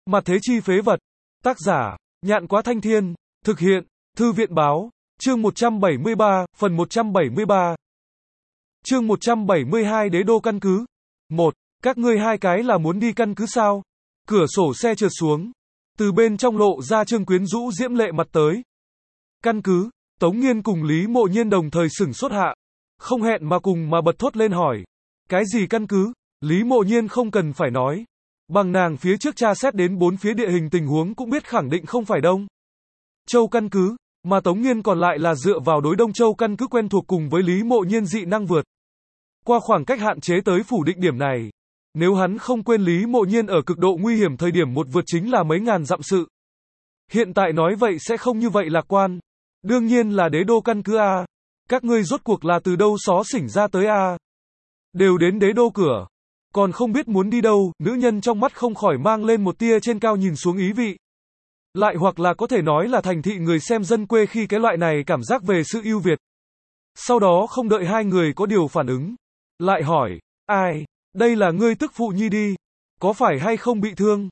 Mặt thế chi phế vật. Tác giả, Nhạn Quá Thanh Thiên. Thực hiện, Thư viện Báo. Chương 173, phần 173. Chương 172 Đế đô căn cứ. 1. Các ngươi hai cái là muốn đi căn cứ sao? Cửa sổ xe trượt xuống. Từ bên trong lộ ra Trương quyến rũ diễm lệ mặt tới. Căn cứ. Tống Nghiên cùng Lý Mộ Nhiên đồng thời sửng sốt hạ. Không hẹn mà cùng mà bật thốt lên hỏi. Cái gì căn cứ? Lý Mộ Nhiên không cần phải nói. Bằng nàng phía trước tra xét đến bốn phía địa hình tình huống cũng biết khẳng định không phải Đông Châu căn cứ, mà Tống Nghiên còn lại là dựa vào đối Đông Châu căn cứ quen thuộc cùng với Lý Mộ Nhiên dị năng vượt qua khoảng cách hạn chế tới phủ định điểm này. Nếu hắn không quên Lý Mộ Nhiên ở cực độ nguy hiểm thời điểm một vượt chính là mấy ngàn dặm sự. Hiện tại nói vậy sẽ không như vậy lạc quan. Đương nhiên là đế đô căn cứ a. Các ngươi rốt cuộc là từ đâu xó xỉnh ra tới a? Đều đến đế đô cửa. Còn không biết muốn đi đâu, nữ nhân trong mắt không khỏi mang lên một tia trên cao nhìn xuống ý vị. Lại hoặc là có thể nói là thành thị người xem dân quê khi cái loại này cảm giác về sự ưu việt. Sau đó không đợi hai người có điều phản ứng. Lại hỏi, ai? Đây là ngươi tức phụ nhi đi. Có phải hay không bị thương?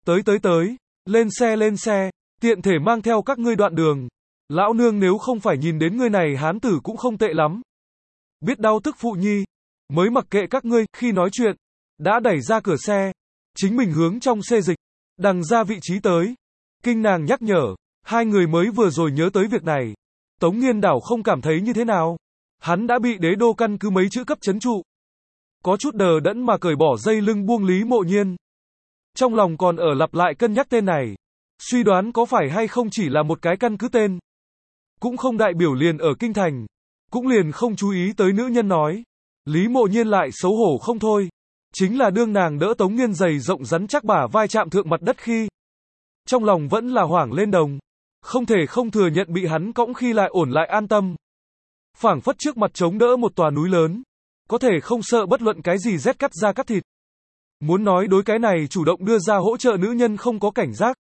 Tới. Lên xe. Tiện thể mang theo các ngươi đoạn đường. Lão nương nếu không phải nhìn đến ngươi này hán tử cũng không tệ lắm. Biết đau tức phụ nhi. Mới mặc kệ các ngươi, khi nói chuyện. Đã đẩy ra cửa xe. Chính mình hướng trong xê dịch. Đằng ra vị trí tới. Kinh nàng nhắc nhở. Hai người mới vừa rồi nhớ tới việc này. Tống Nghiên đảo không cảm thấy như thế nào. Hắn đã bị đế đô căn cứ mấy chữ cấp trấn trụ. Có chút đờ đẫn mà cởi bỏ dây lưng buông Lý Mộ Nhiên. Trong lòng còn ở lặp lại cân nhắc tên này. Suy đoán có phải hay không chỉ là một cái căn cứ tên. Cũng không đại biểu liền ở kinh thành. Cũng liền không chú ý tới nữ nhân nói. Lý Mộ Nhiên lại xấu hổ không thôi. Chính là đương nàng đỡ Tống Nghiên dày rộng rắn chắc bả vai chạm thượng mặt đất khi. Trong lòng vẫn là hoảng lên đồng. Không thể không thừa nhận bị hắn cõng khi lại ổn lại an tâm. Phảng phất trước mặt chống đỡ một tòa núi lớn. Có thể không sợ bất luận cái gì rét cắt da cắt thịt. Muốn nói đối cái này chủ động đưa ra hỗ trợ nữ nhân không có cảnh giác.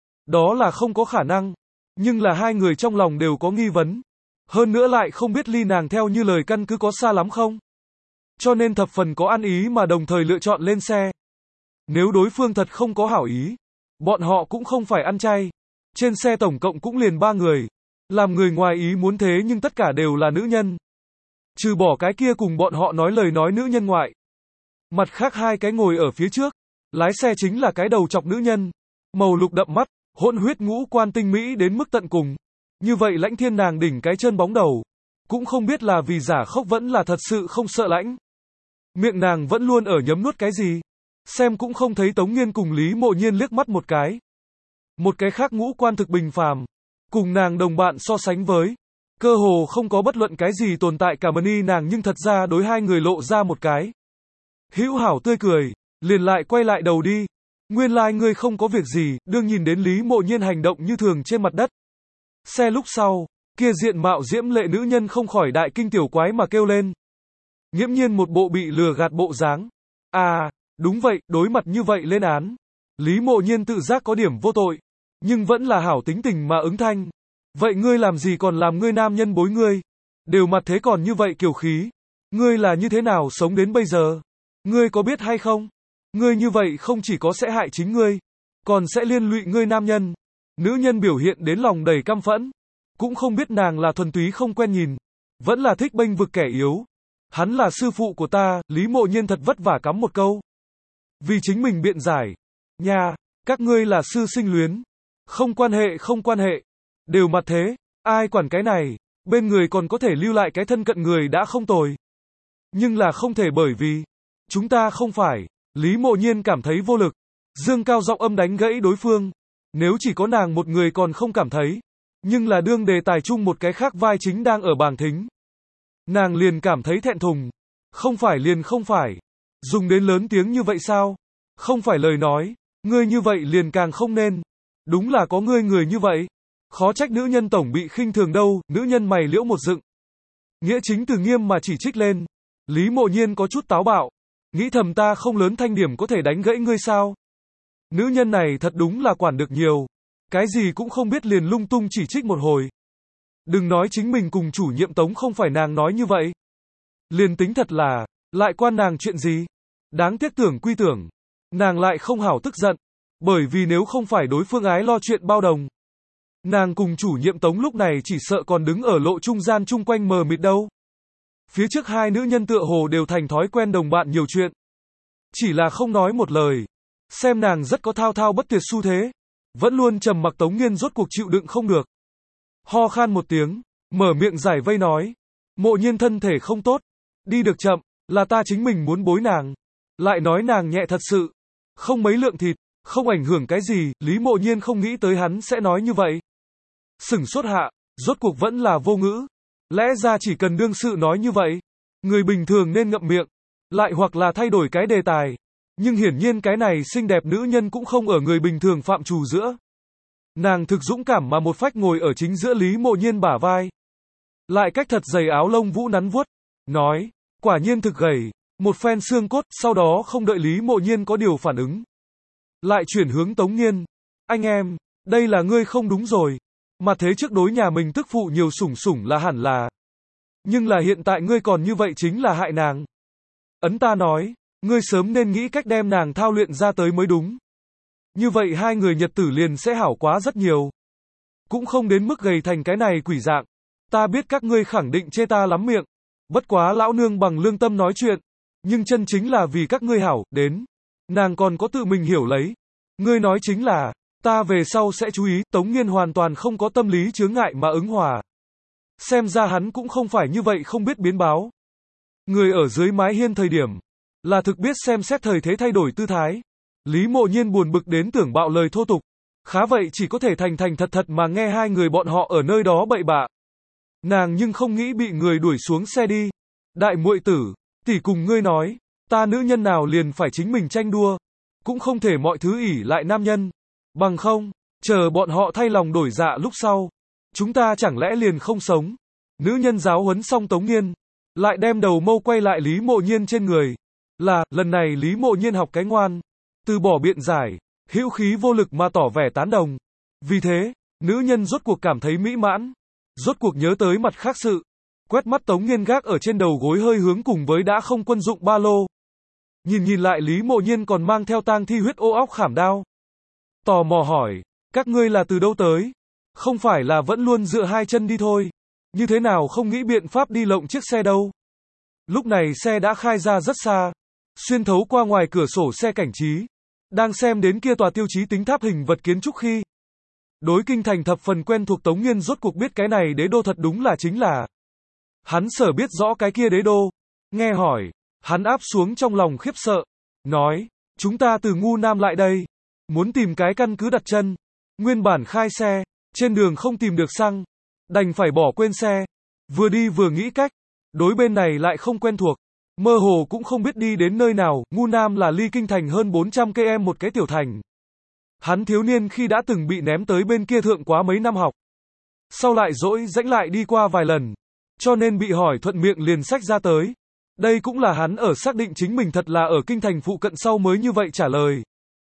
Đó là không có khả năng. Nhưng là hai người trong lòng đều có nghi vấn. Hơn nữa lại không biết ly nàng theo như lời căn cứ có xa lắm không. Cho nên thập phần có ăn ý mà đồng thời lựa chọn lên xe. Nếu đối phương thật không có hảo ý. Bọn họ cũng không phải ăn chay. Trên xe tổng cộng cũng liền 3 người. Làm người ngoài ý muốn thế nhưng tất cả đều là nữ nhân. Trừ bỏ cái kia cùng bọn họ nói lời nói nữ nhân ngoại. Mặt khác hai cái ngồi ở phía trước. Lái xe chính là cái đầu chọc nữ nhân. Màu lục đậm mắt, hỗn huyết ngũ quan tinh mỹ đến mức tận cùng. Như vậy Lãnh Thiên nàng đỉnh cái chân bóng đầu. Cũng không biết là vì giả khóc vẫn là thật sự không sợ lãnh. Miệng nàng vẫn luôn ở nhấm nuốt cái gì. Xem cũng không thấy Tống Nghiên cùng Lý Mộ Nhiên liếc mắt một cái. Một cái khác ngũ quan thực bình phàm. Cùng nàng đồng bạn so sánh với. Cơ hồ không có bất luận cái gì tồn tại cả mani nàng nhưng thật ra đối hai người lộ ra một cái. Hữu hảo tươi cười. Liền lại quay lại đầu đi. Nguyên lai ngươi không có việc gì, đương nhìn đến Lý Mộ Nhiên hành động như thường trên mặt đất. Xe lúc sau, kia diện mạo diễm lệ nữ nhân không khỏi đại kinh tiểu quái mà kêu lên. Nghiễm nhiên một bộ bị lừa gạt bộ dáng. À, đúng vậy, đối mặt như vậy lên án. Lý Mộ Nhiên tự giác có điểm vô tội, nhưng vẫn là hảo tính tình mà ứng thanh. Vậy ngươi làm gì còn làm ngươi nam nhân bối ngươi? Đều mặt thế còn như vậy kiều khí. Ngươi là như thế nào sống đến bây giờ? Ngươi có biết hay không? Ngươi như vậy không chỉ có sẽ hại chính ngươi, còn sẽ liên lụy ngươi nam nhân. Nữ nhân biểu hiện đến lòng đầy căm phẫn. Cũng không biết nàng là thuần túy không quen nhìn, vẫn là thích bênh vực kẻ yếu. Hắn là sư phụ của ta, Lý Mộ Nhiên thật vất vả cắm một câu. Vì chính mình biện giải. Nha, các ngươi là sư sinh luyến. Không quan hệ. Đều mặt thế, ai quản cái này, bên người còn có thể lưu lại cái thân cận người đã không tồi. Nhưng là không thể bởi vì, chúng ta không phải. Lý Mộ Nhiên cảm thấy vô lực. Dương cao giọng âm đánh gãy đối phương. Nếu chỉ có nàng một người còn không cảm thấy. Nhưng là đương đề tài chung một cái khác vai chính đang ở bảng thính. Nàng liền cảm thấy thẹn thùng. Không phải liền không phải. Dùng đến lớn tiếng như vậy sao? Không phải lời nói. Ngươi như vậy liền càng không nên. Đúng là có ngươi người như vậy. Khó trách nữ nhân tổng bị khinh thường đâu. Nữ nhân mày liễu một dựng. Nghĩa chính từ nghiêm mà chỉ trích lên. Lý Mộ Nhiên có chút táo bạo. Nghĩ thầm ta không lớn thanh điểm có thể đánh gãy ngươi sao? Nữ nhân này thật đúng là quản được nhiều. Cái gì cũng không biết liền lung tung chỉ trích một hồi. Đừng nói chính mình cùng chủ nhiệm Tống không phải nàng nói như vậy. Liền tính thật là, lại quan nàng chuyện gì? Đáng tiếc tưởng quy tưởng. Nàng lại không hảo tức giận. Bởi vì nếu không phải đối phương ái lo chuyện bao đồng, nàng cùng chủ nhiệm Tống lúc này chỉ sợ còn đứng ở lộ trung gian chung quanh mờ mịt đâu. Phía trước hai nữ nhân tựa hồ đều thành thói quen đồng bạn nhiều chuyện. Chỉ là không nói một lời. Xem nàng rất có thao thao bất tuyệt xu thế. Vẫn luôn trầm mặc Tống Nghiên rốt cuộc chịu đựng không được. Ho khan một tiếng, mở miệng giải vây nói. Mộ Nhiên thân thể không tốt. Đi được chậm, là ta chính mình muốn bối nàng. Lại nói nàng nhẹ thật sự. Không mấy lượng thịt, không ảnh hưởng cái gì, Lý Mộ Nhiên không nghĩ tới hắn sẽ nói như vậy. Sửng sốt hạ, rốt cuộc vẫn là vô ngữ. Lẽ ra chỉ cần đương sự nói như vậy, người bình thường nên ngậm miệng, lại hoặc là thay đổi cái đề tài. Nhưng hiển nhiên cái này xinh đẹp nữ nhân cũng không ở người bình thường phạm trù giữa. Nàng thực dũng cảm mà một phách ngồi ở chính giữa Lý Mộ Nhiên bả vai. Lại cách thật dày áo lông vũ nắn vuốt, nói, quả nhiên thực gầy, một phen xương cốt, sau đó không đợi Lý Mộ Nhiên có điều phản ứng. Lại chuyển hướng Tống Nghiên, anh em, đây là ngươi không đúng rồi. Mà thế trước đối nhà mình tức phụ nhiều sủng sủng là hẳn là. Nhưng là hiện tại ngươi còn như vậy chính là hại nàng. Ấn ta nói, ngươi sớm nên nghĩ cách đem nàng thao luyện ra tới mới đúng. Như vậy hai người nhật tử liền sẽ hảo quá rất nhiều. Cũng không đến mức gầy thành cái này quỷ dạng. Ta biết các ngươi khẳng định chê ta lắm miệng. Bất quá lão nương bằng lương tâm nói chuyện. Nhưng chân chính là vì các ngươi hảo, đến. Nàng còn có tự mình hiểu lấy. Ngươi nói chính là, ta về sau sẽ chú ý, Tống Nghiên hoàn toàn không có tâm lý chướng ngại mà ứng hòa. Xem ra hắn cũng không phải như vậy không biết biến báo. Người ở dưới mái hiên thời điểm, là thực biết xem xét thời thế thay đổi tư thái. Lý Mộ Nhiên buồn bực đến tưởng bạo lời thô tục. Khá vậy chỉ có thể thành thành thật thật mà nghe hai người bọn họ ở nơi đó bậy bạ. Nàng nhưng không nghĩ bị người đuổi xuống xe đi. Đại muội tử, tỷ cùng ngươi nói, ta nữ nhân nào liền phải chính mình tranh đua. Cũng không thể mọi thứ ỷ lại nam nhân. Bằng không, chờ bọn họ thay lòng đổi dạ lúc sau. Chúng ta chẳng lẽ liền không sống. Nữ nhân giáo huấn xong Tống Nghiên. Lại đem đầu mâu quay lại Lý Mộ Nhiên trên người. Là, lần này Lý Mộ Nhiên học cái ngoan. Từ bỏ biện giải, hữu khí vô lực mà tỏ vẻ tán đồng. Vì thế, nữ nhân rốt cuộc cảm thấy mỹ mãn. Rốt cuộc nhớ tới mặt khác sự. Quét mắt Tống Nghiên gác ở trên đầu gối hơi hướng cùng với đã không quân dụng ba lô. Nhìn lại Lý Mộ Nhiên còn mang theo tang thi huyết ô óc khảm đao. Tò mò hỏi, các ngươi là từ đâu tới? Không phải là vẫn luôn dựa hai chân đi thôi. Như thế nào không nghĩ biện pháp đi lộng chiếc xe đâu? Lúc này xe đã khai ra rất xa. Xuyên thấu qua ngoài cửa sổ xe cảnh trí. Đang xem đến kia tòa tiêu chí tính tháp hình vật kiến trúc khi. Đối kinh thành thập phần quen thuộc Tống Nghiên rốt cuộc biết cái này đế đô thật đúng là chính là. Hắn sở biết rõ cái kia đế đô. Nghe hỏi, hắn áp xuống trong lòng khiếp sợ. Nói, chúng ta từ Ngu Nam lại đây. Muốn tìm cái căn cứ đặt chân. Nguyên bản khai xe, trên đường không tìm được xăng. Đành phải bỏ quên xe. Vừa đi vừa nghĩ cách. Đối bên này lại không quen thuộc. Mơ hồ cũng không biết đi đến nơi nào. Ngu Nam là ly kinh thành hơn 400 km một cái tiểu thành. Hắn thiếu niên khi đã từng bị ném tới bên kia thượng quá mấy năm học. Sau lại dỗi rãnh lại đi qua vài lần. Cho nên bị hỏi thuận miệng liền sách ra tới. Đây cũng là hắn ở xác định chính mình thật là ở kinh thành phụ cận sau mới như vậy trả lời.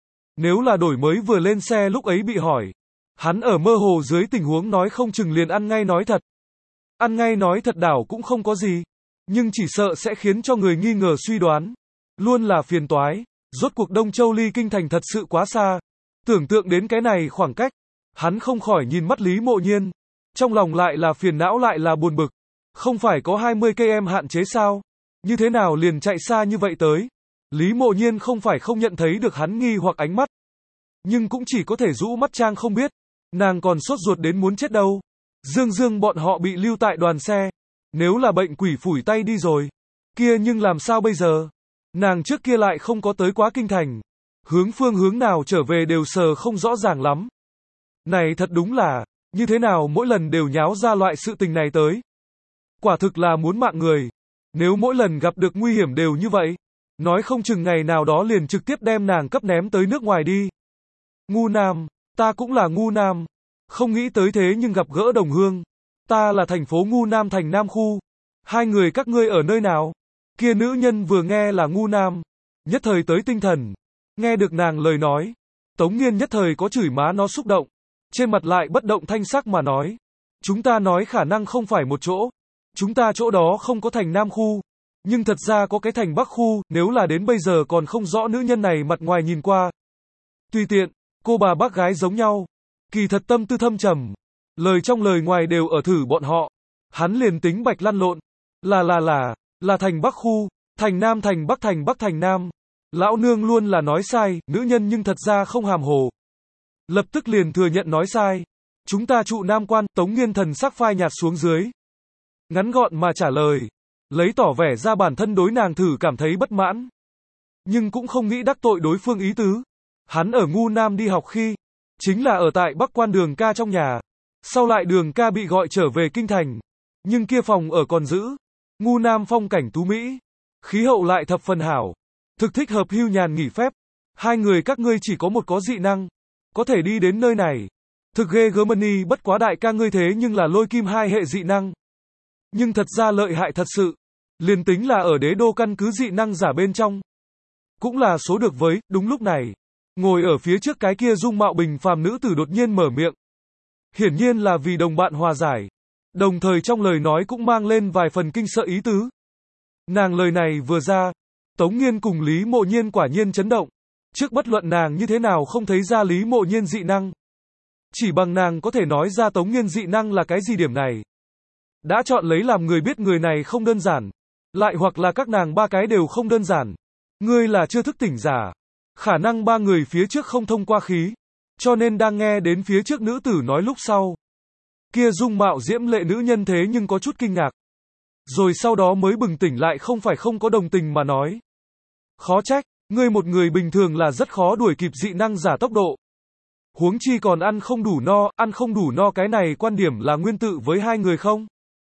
Nếu là đổi mới vừa lên xe lúc ấy bị hỏi. Hắn ở mơ hồ dưới tình huống nói không chừng liền ăn ngay nói thật. Ăn ngay nói thật đảo cũng không có gì. Nhưng chỉ sợ sẽ khiến cho người nghi ngờ suy đoán. Luôn là phiền toái. Rốt cuộc Đông Châu ly kinh thành thật sự quá xa. Tưởng tượng đến cái này khoảng cách. Hắn không khỏi nhìn mắt Lý Mộ Nhiên. Trong lòng lại là phiền não lại là buồn bực. Không phải có 20 km hạn chế sao? Như thế nào liền chạy xa như vậy tới? Lý Mộ Nhiên không phải không nhận thấy được hắn nghi hoặc ánh mắt. Nhưng cũng chỉ có thể rũ mắt trang không biết. Nàng còn sốt ruột đến muốn chết đâu. Dương bọn họ bị lưu tại đoàn xe. Nếu là bệnh quỷ phủi tay đi rồi. Kia nhưng làm sao bây giờ? Nàng trước kia lại không có tới quá kinh thành. Phương hướng nào trở về đều sờ không rõ ràng lắm. Này thật đúng là, như thế nào mỗi lần đều nháo ra loại sự tình này tới. Quả thực là muốn mạng người. Nếu mỗi lần gặp được nguy hiểm đều như vậy. Nói không chừng ngày nào đó liền trực tiếp đem nàng cấp ném tới nước ngoài đi. Ngu Nam, ta cũng là Ngu Nam. Không nghĩ tới thế nhưng gặp gỡ đồng hương. Ta là thành phố Ngu Nam thành Nam khu. Hai người các ngươi ở nơi nào? Kia nữ nhân vừa nghe là Ngu Nam. Nhất thời tới tinh thần. Nghe được nàng lời nói. Tống Nghiên nhất thời có chửi má nó xúc động. Trên mặt lại bất động thanh sắc mà nói. Chúng ta nói khả năng không phải một chỗ. Chúng ta chỗ đó không có thành Nam khu. Nhưng thật ra có cái thành Bắc khu. Nếu là đến bây giờ còn không rõ nữ nhân này mặt ngoài nhìn qua. Tùy tiện. Cô bà bác gái giống nhau. Kỳ thật tâm tư thâm trầm. Lời trong lời ngoài đều ở thử bọn họ. Hắn liền tính bạch lăn lộn. Là thành Bắc khu, thành Nam thành Bắc thành Bắc thành Nam. Lão nương luôn là nói sai, nữ nhân nhưng thật ra không hàm hồ. Lập tức liền thừa nhận nói sai. Chúng ta trụ Nam quan, Tống Nghiên thần sắc phai nhạt xuống dưới. Ngắn gọn mà trả lời. Lấy tỏ vẻ ra bản thân đối nàng thử cảm thấy bất mãn. Nhưng cũng không nghĩ đắc tội đối phương ý tứ. Hắn ở Ngu Nam đi học khi, chính là ở tại Bắc quan Đường ca trong nhà. Sau lại Đường ca bị gọi trở về kinh thành. Nhưng kia phòng ở còn giữ. Ngu Nam phong cảnh tú mỹ. Khí hậu lại thập phần hảo. Thực thích hợp hưu nhàn nghỉ phép. Hai người các ngươi chỉ có một có dị năng. Có thể đi đến nơi này. Thực ghê gớm Nhi, bất quá đại ca ngươi thế nhưng là lôi kim hai hệ dị năng. Nhưng thật ra lợi hại thật sự. Liền tính là ở đế đô căn cứ dị năng giả bên trong. Cũng là số được với, đúng lúc này. Ngồi ở phía trước cái kia dung mạo bình phàm nữ tử đột nhiên mở miệng. Hiển nhiên là vì đồng bạn hòa giải. Đồng thời trong lời nói cũng mang lên vài phần kinh sợ ý tứ. Nàng lời này vừa ra, Tống Nghiên cùng Lý Mộ Nhiên quả nhiên chấn động. Trước bất luận nàng như thế nào không thấy ra Lý Mộ Nhiên dị năng. Chỉ bằng nàng có thể nói ra Tống Nghiên dị năng là cái gì điểm này. Đã chọn lấy làm người biết người này không đơn giản. Lại hoặc là các nàng ba cái đều không đơn giản. Ngươi là chưa thức tỉnh giả. Khả năng ba người phía trước không thông qua khí. Cho nên đang nghe đến phía trước nữ tử nói lúc sau. Kia dung mạo diễm lệ nữ nhân thế nhưng có chút kinh ngạc. Rồi sau đó mới bừng tỉnh lại không phải không có đồng tình mà nói. Khó trách, ngươi một người bình thường là rất khó đuổi kịp dị năng giả tốc độ. Huống chi còn ăn không đủ no cái này quan điểm là nguyên tự với hai người không?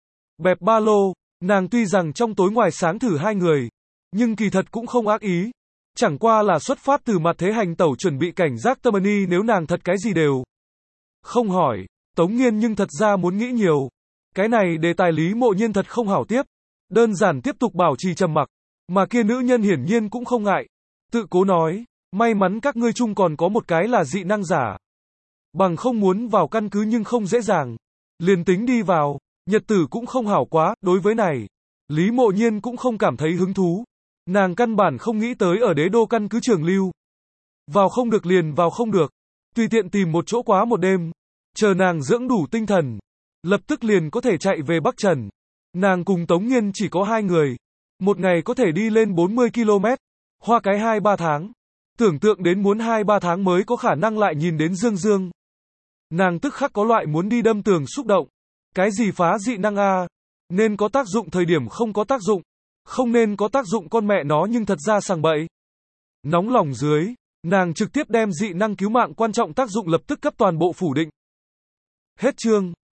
Bẹp ba lô, nàng tuy rằng trong tối ngoài sáng thử hai người, nhưng kỳ thật cũng không ác ý. Chẳng qua là xuất phát từ mặt thế hành tẩu chuẩn bị cảnh giác tâm ni nếu nàng thật cái gì đều không hỏi. Tống Nghiên nhưng thật ra muốn nghĩ nhiều. Cái này đề tài Lý Mộ Nhiên thật không hảo tiếp. Đơn giản tiếp tục bảo trì trầm mặc. Mà kia nữ nhân hiển nhiên cũng không ngại. Tự cố nói, may mắn các ngươi chung còn có một cái là dị năng giả. Bằng không muốn vào căn cứ nhưng không dễ dàng. Liền tính đi vào, nhật tử cũng không hảo quá, đối với này. Lý Mộ Nhiên cũng không cảm thấy hứng thú. Nàng căn bản không nghĩ tới ở đế đô căn cứ trường lưu. Vào không được liền vào không được. Tùy tiện tìm một chỗ quá một đêm. Chờ nàng dưỡng đủ tinh thần. Lập tức liền có thể chạy về Bắc Trần. Nàng cùng Tống Nghiên chỉ có hai người. Một ngày có thể đi lên 40 km. Hoa cái 2-3 tháng. Tưởng tượng đến muốn 2-3 tháng mới có khả năng lại nhìn đến Dương Dương. Nàng tức khắc có loại muốn đi đâm tường xúc động. Cái gì phá dị năng a? Nên có tác dụng thời điểm không có tác dụng. Không nên có tác dụng con mẹ nó nhưng thật ra sằng bậy. Nóng lòng dưới, nàng trực tiếp đem dị năng cứu mạng quan trọng tác dụng lập tức cấp toàn bộ phủ định. Hết chương.